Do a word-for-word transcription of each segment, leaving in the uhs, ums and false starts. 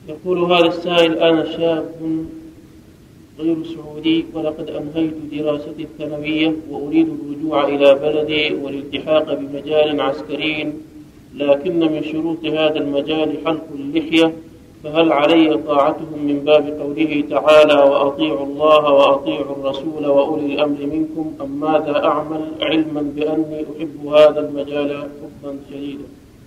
يقول هذا السائل: أنا شاب غير سعودي ولقد أنهيت دراستي الثانوية وأريد الرجوع إلى بلدي والالتحاق بمجال عسكري، لكن من شروط هذا المجال حلق اللحية، فهل علي طاعتهم من باب قوله تعالى: وأطيعوا الله وأطيعوا الرسول وأولي الأمر منكم، أم ماذا أعمل علما بأني أحب هذا المجال حبا شديدا؟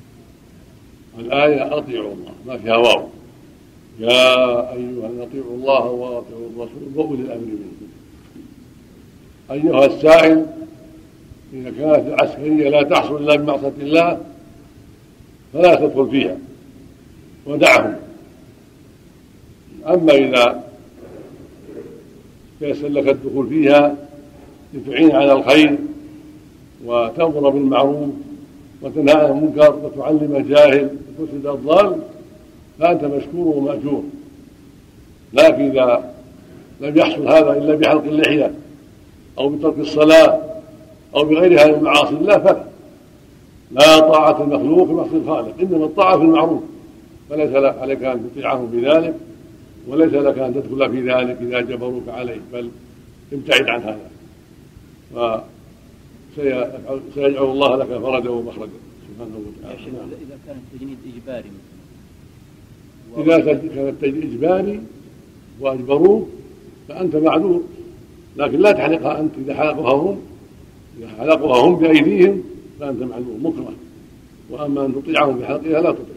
الآية أطيعوا الله ما فيها واو، يا أيها أطيعوا الله وأطيعوا الرسول وأولي الأمر منكم. أيها السائل، إذا كانت العسكرية لا تحصل إلا بمعصية الله فلا تدخل فيها ودعهم. أما إذا تيسر لك الدخول فيها لتعين على الخير وتأمر بالمعروف وتنهى عن المنكر وتعلم الجاهل وترشد الضال فأنت مشكور ومأجور. لكن إذا لم يحصل هذا إلا بحلق اللحية أو بترك الصلاة أو بغيرها من معاصي الله فلا لا طاعة المخلوق في معصية الخالق، إنما الطاعة في المعروف، فليس عليك أن تطيعهم بذلك وليس لك أن تدخل في ذلك إذا جبروك عليه، بل ابتعد عن هذا وسيجعل الله لك فرجا ومخرجا سبحانه وتعالى. إذا كان التجنيد إجباري إذا كان التجنيد إجباري وأجبروك فأنت معذور، لكن لا تحلقها أنت. إذا حلقوها هم إذا حلقوها هم بأيديهم فأنت معذور مكره، وأما أن تطيعهم بحلقها لا تطيع.